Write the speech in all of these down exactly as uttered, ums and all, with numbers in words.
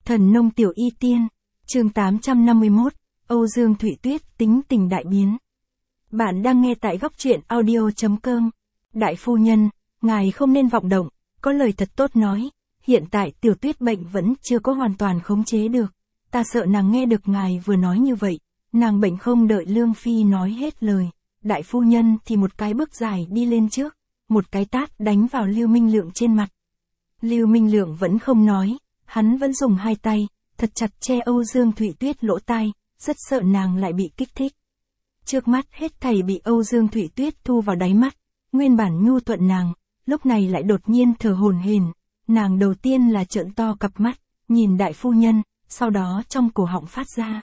Thần nông tiểu y tiên, chương tám trăm năm mươi mốt, Âu Dương Thụy Tuyết tính tình đại biến. Bạn đang nghe tại góc truyện audio chấm com. Đại phu nhân, ngài không nên vọng động, có lời thật tốt nói, hiện tại tiểu tuyết bệnh vẫn chưa có hoàn toàn khống chế được. Ta sợ nàng nghe được ngài vừa nói như vậy, nàng bệnh không đợi Lương Phi nói hết lời. Đại phu nhân thì một cái bước dài đi lên trước, một cái tát đánh vào Lưu Minh Lượng trên mặt. Lưu Minh Lượng vẫn không nói, hắn vẫn dùng hai tay, thật chặt che Âu Dương Thụy Tuyết lỗ tai, rất sợ nàng lại bị kích thích. Trước mắt hết thảy bị Âu Dương Thụy Tuyết thu vào đáy mắt, nguyên bản nhu thuận nàng, lúc này lại đột nhiên thở hổn hển. Nàng đầu tiên là trợn to cặp mắt, nhìn đại phu nhân, sau đó trong cổ họng phát ra.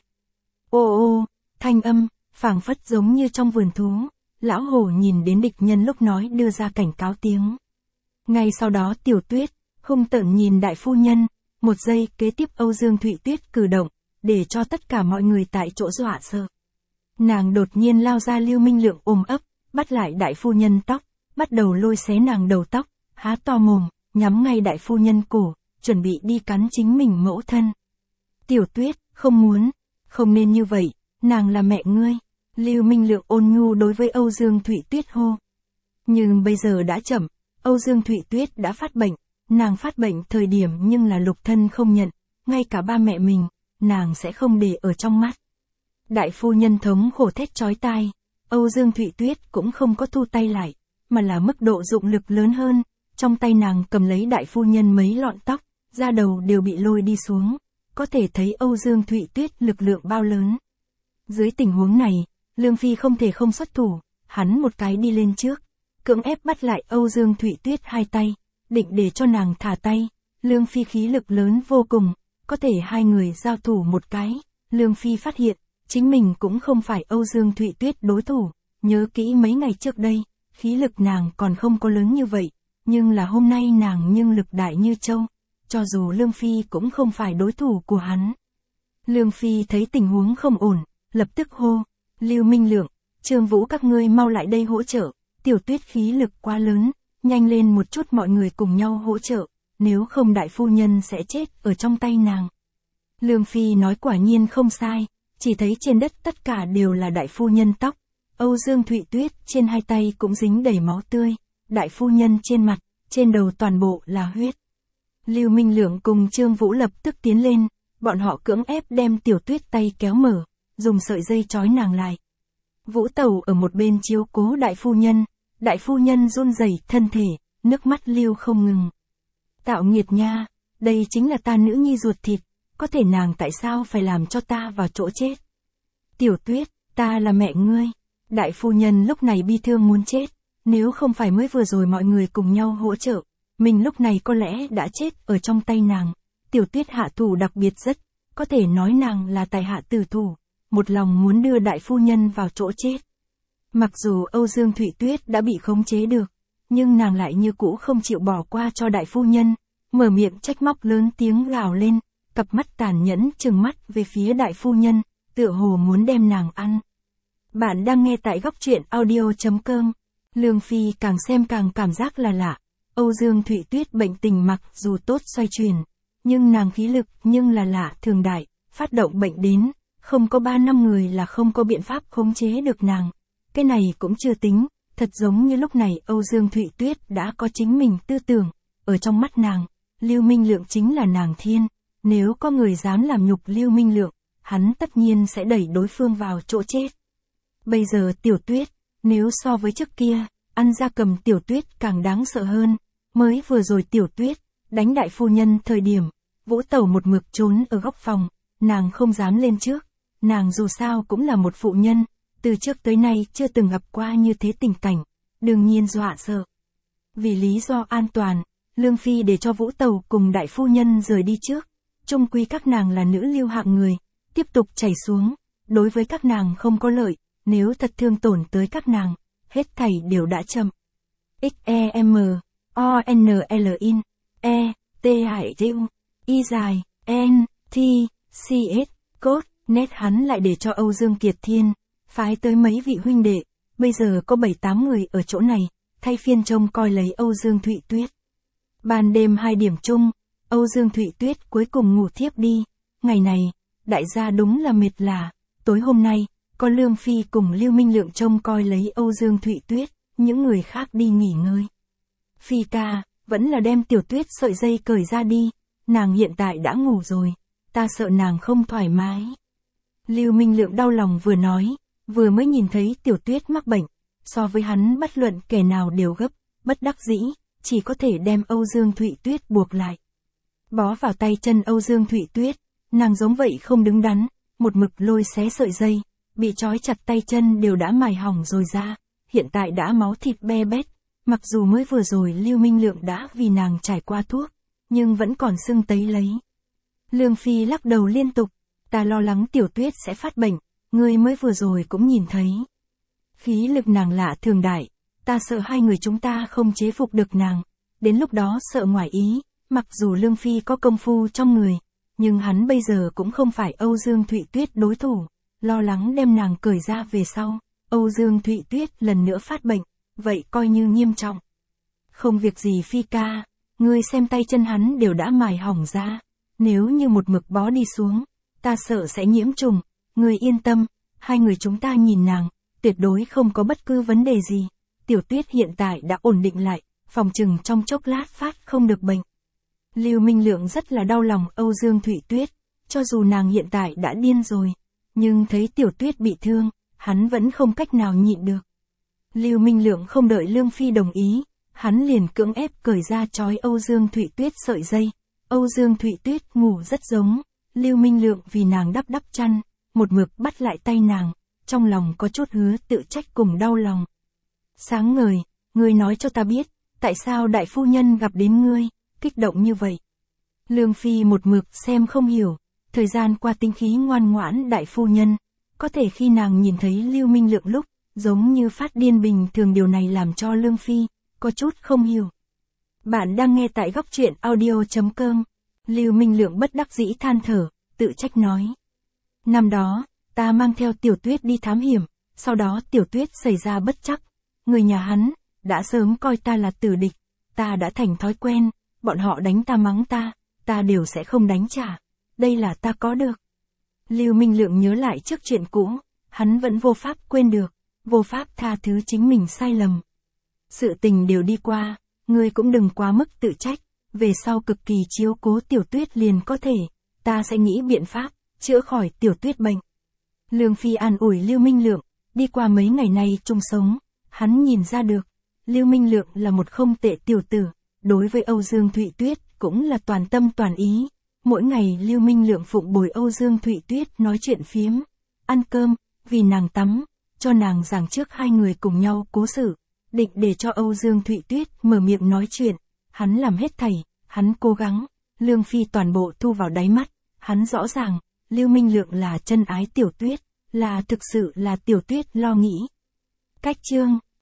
Ô ô, thanh âm, phảng phất giống như trong vườn thú, lão hổ nhìn đến địch nhân lúc nói đưa ra cảnh cáo tiếng. Ngay sau đó Tiểu Tuyết, hung tợn nhìn đại phu nhân, một giây kế tiếp Âu Dương Thụy Tuyết cử động, để cho tất cả mọi người tại chỗ dọa sợ. Nàng đột nhiên lao ra Lưu Minh Lượng ôm ấp, bắt lại đại phu nhân tóc, bắt đầu lôi xé nàng đầu tóc, há to mồm, nhắm ngay đại phu nhân cổ, chuẩn bị đi cắn chính mình mẫu thân. Tiểu Tuyết, không muốn, không nên như vậy, nàng là mẹ ngươi. Lưu Minh Lượng ôn nhu đối với Âu Dương Thụy Tuyết hô. Nhưng bây giờ đã chậm, Âu Dương Thụy Tuyết đã phát bệnh, nàng phát bệnh thời điểm nhưng là lục thân không nhận, ngay cả ba mẹ mình, nàng sẽ không để ở trong mắt. Đại phu nhân thống khổ thét chói tai, Âu Dương Thụy Tuyết cũng không có thu tay lại, mà là mức độ dụng lực lớn hơn, trong tay nàng cầm lấy đại phu nhân mấy lọn tóc, da đầu đều bị lôi đi xuống, có thể thấy Âu Dương Thụy Tuyết lực lượng bao lớn. Dưới tình huống này, Lương Phi không thể không xuất thủ, hắn một cái đi lên trước, cưỡng ép bắt lại Âu Dương Thụy Tuyết hai tay, định để cho nàng thả tay. Lương Phi khí lực lớn vô cùng, có thể hai người giao thủ một cái, Lương Phi phát hiện, chính mình cũng không phải Âu Dương Thụy Tuyết đối thủ, nhớ kỹ mấy ngày trước đây, khí lực nàng còn không có lớn như vậy, nhưng là hôm nay nàng nhưng lực đại như châu, cho dù Lương Phi cũng không phải đối thủ của hắn. Lương Phi thấy tình huống không ổn, lập tức hô, Lưu Minh Lượng, Trương Vũ các ngươi mau lại đây hỗ trợ, Tiểu Tuyết khí lực quá lớn, nhanh lên một chút mọi người cùng nhau hỗ trợ, nếu không đại phu nhân sẽ chết ở trong tay nàng. Lương Phi nói quả nhiên không sai, chỉ thấy trên đất tất cả đều là đại phu nhân tóc, Âu Dương Thụy Tuyết trên hai tay cũng dính đầy máu tươi, đại phu nhân trên mặt, trên đầu toàn bộ là huyết. Lưu Minh Lượng cùng Trương Vũ lập tức tiến lên, bọn họ cưỡng ép đem Tiểu Tuyết tay kéo mở, dùng sợi dây trói nàng lại. Vũ Tẩu ở một bên chiếu cố đại phu nhân, đại phu nhân run rẩy thân thể, nước mắt lưu không ngừng. Tạo nghiệt nha, đây chính là ta nữ nhi ruột thịt, có thể nàng tại sao phải làm cho ta vào chỗ chết. Tiểu Tuyết, ta là mẹ ngươi. Đại phu nhân lúc này bi thương muốn chết, nếu không phải mới vừa rồi mọi người cùng nhau hỗ trợ, mình lúc này có lẽ đã chết ở trong tay nàng. Tiểu Tuyết hạ thủ đặc biệt rất, có thể nói nàng là tài hạ tử thủ, một lòng muốn đưa đại phu nhân vào chỗ chết. Mặc dù Âu Dương Thụy Tuyết đã bị khống chế được, nhưng nàng lại như cũ không chịu bỏ qua cho đại phu nhân, mở miệng trách móc lớn tiếng gào lên, cặp mắt tàn nhẫn trừng mắt về phía đại phu nhân, tựa hồ muốn đem nàng ăn. Bạn đang nghe tại góc truyện audio chấm com. Lương Phi càng xem càng cảm giác là lạ, Âu Dương Thụy Tuyết bệnh tình mặc dù tốt xoay chuyển, nhưng nàng khí lực nhưng là lạ thường đại, phát động bệnh đến, không có ba năm người là không có biện pháp khống chế được nàng. Cái này cũng chưa tính, thật giống như lúc này Âu Dương Thụy Tuyết đã có chính mình tư tưởng, ở trong mắt nàng, Lưu Minh Lượng chính là nàng thiên, nếu có người dám làm nhục Lưu Minh Lượng, hắn tất nhiên sẽ đẩy đối phương vào chỗ chết. Bây giờ Tiểu Tuyết, nếu so với trước kia, ăn gia cầm Tiểu Tuyết càng đáng sợ hơn, mới vừa rồi Tiểu Tuyết, đánh đại phu nhân thời điểm, Vũ Tẩu một mực trốn ở góc phòng, nàng không dám lên trước, nàng dù sao cũng là một phụ nhân, từ trước tới nay chưa từng gặp qua như thế tình cảnh, đương nhiên dọa sợ. Vì lý do an toàn, Lương Phi để cho Vũ Tẩu cùng đại phu nhân rời đi trước, chung quy các nàng là nữ lưu hạng người, tiếp tục chảy xuống, đối với các nàng không có lợi, nếu thật thương tổn tới các nàng, hết thảy đều đã chậm. X E M O N L in E T Hải U Y dài N T C S cốt nét hắn lại để cho Âu Dương Kiệt Thiên phái tới mấy vị huynh đệ, bây giờ có bảy tám người ở chỗ này, thay phiên trông coi lấy Âu Dương Thụy Tuyết. Ban đêm hai điểm chung, Âu Dương Thụy Tuyết cuối cùng ngủ thiếp đi. Ngày này, đại gia đúng là mệt lả. Tối hôm nay, có Lương Phi cùng Lưu Minh Lượng trông coi lấy Âu Dương Thụy Tuyết, những người khác đi nghỉ ngơi. Phi ca, vẫn là đem Tiểu Tuyết sợi dây cởi ra đi, nàng hiện tại đã ngủ rồi, ta sợ nàng không thoải mái. Lưu Minh Lượng đau lòng vừa nói, vừa mới nhìn thấy Tiểu Tuyết mắc bệnh, so với hắn bất luận kẻ nào đều gấp, bất đắc dĩ, chỉ có thể đem Âu Dương Thụy Tuyết buộc lại. Bó vào tay chân Âu Dương Thụy Tuyết, nàng giống vậy không đứng đắn, một mực lôi xé sợi dây, bị trói chặt tay chân đều đã mài hỏng rồi ra, hiện tại đã máu thịt be bét, mặc dù mới vừa rồi Lưu Minh Lượng đã vì nàng trải qua thuốc, nhưng vẫn còn sưng tấy lấy. Lương Phi lắc đầu liên tục, ta lo lắng Tiểu Tuyết sẽ phát bệnh, ngươi mới vừa rồi cũng nhìn thấy. Khí lực nàng lạ thường đại, ta sợ hai người chúng ta không chế phục được nàng, đến lúc đó sợ ngoài ý, mặc dù Lương Phi có công phu trong người, nhưng hắn bây giờ cũng không phải Âu Dương Thụy Tuyết đối thủ, lo lắng đem nàng cởi ra về sau, Âu Dương Thụy Tuyết lần nữa phát bệnh, vậy coi như nghiêm trọng. Không việc gì Phi ca, ngươi xem tay chân hắn đều đã mài hỏng ra, nếu như một mực bó đi xuống, ta sợ sẽ nhiễm trùng, ngươi yên tâm, hai người chúng ta nhìn nàng, tuyệt đối không có bất cứ vấn đề gì. Tiểu Tuyết hiện tại đã ổn định lại, phòng chừng trong chốc lát phát không được bệnh. Lưu Minh Lượng rất là đau lòng Âu Dương Thụy Tuyết, cho dù nàng hiện tại đã điên rồi, nhưng thấy Tiểu Tuyết bị thương, hắn vẫn không cách nào nhịn được. Lưu Minh Lượng không đợi Lương Phi đồng ý, hắn liền cưỡng ép cởi ra trói Âu Dương Thụy Tuyết sợi dây. Âu Dương Thụy Tuyết ngủ rất giống, Lưu Minh Lượng vì nàng đắp đắp chăn, một mực bắt lại tay nàng, trong lòng có chút hứa tự trách cùng đau lòng. Sáng ngời, ngươi nói cho ta biết, tại sao đại phu nhân gặp đến ngươi, kích động như vậy. Lương Phi một mực xem không hiểu, thời gian qua tinh khí ngoan ngoãn đại phu nhân, có thể khi nàng nhìn thấy Lưu Minh Lượng lúc, giống như phát điên bình thường, điều này làm cho Lương Phi có chút không hiểu. Bạn đang nghe tại góc truyện audio chấm com. Lưu Minh Lượng bất đắc dĩ than thở, tự trách nói. Năm đó, ta mang theo Tiểu Tuyết đi thám hiểm, sau đó Tiểu Tuyết xảy ra bất trắc. Người nhà hắn, đã sớm coi ta là tử địch, ta đã thành thói quen, bọn họ đánh ta mắng ta, ta đều sẽ không đánh trả. Đây là ta có được. Lưu Minh Lượng nhớ lại trước chuyện cũ, hắn vẫn vô pháp quên được, vô pháp tha thứ chính mình sai lầm. Sự tình đều đi qua, ngươi cũng đừng quá mức tự trách, về sau cực kỳ chiếu cố Tiểu Tuyết liền có thể, ta sẽ nghĩ biện pháp, chữa khỏi Tiểu Tuyết bệnh. Lương Phi an ủi Lưu Minh Lượng, đi qua mấy ngày nay chung sống, hắn nhìn ra được, Lưu Minh Lượng là một không tệ tiểu tử, đối với Âu Dương Thụy Tuyết cũng là toàn tâm toàn ý. Mỗi ngày Lưu Minh Lượng phụng bồi Âu Dương Thụy Tuyết nói chuyện phiếm, ăn cơm, vì nàng tắm, cho nàng giảng trước hai người cùng nhau cố sự, định để cho Âu Dương Thụy Tuyết mở miệng nói chuyện, hắn làm hết thảy, hắn cố gắng, Lương Phi toàn bộ thu vào đáy mắt, hắn rõ ràng, Lưu Minh Lượng là chân ái Tiểu Tuyết, là thực sự là Tiểu Tuyết lo nghĩ. Cách chương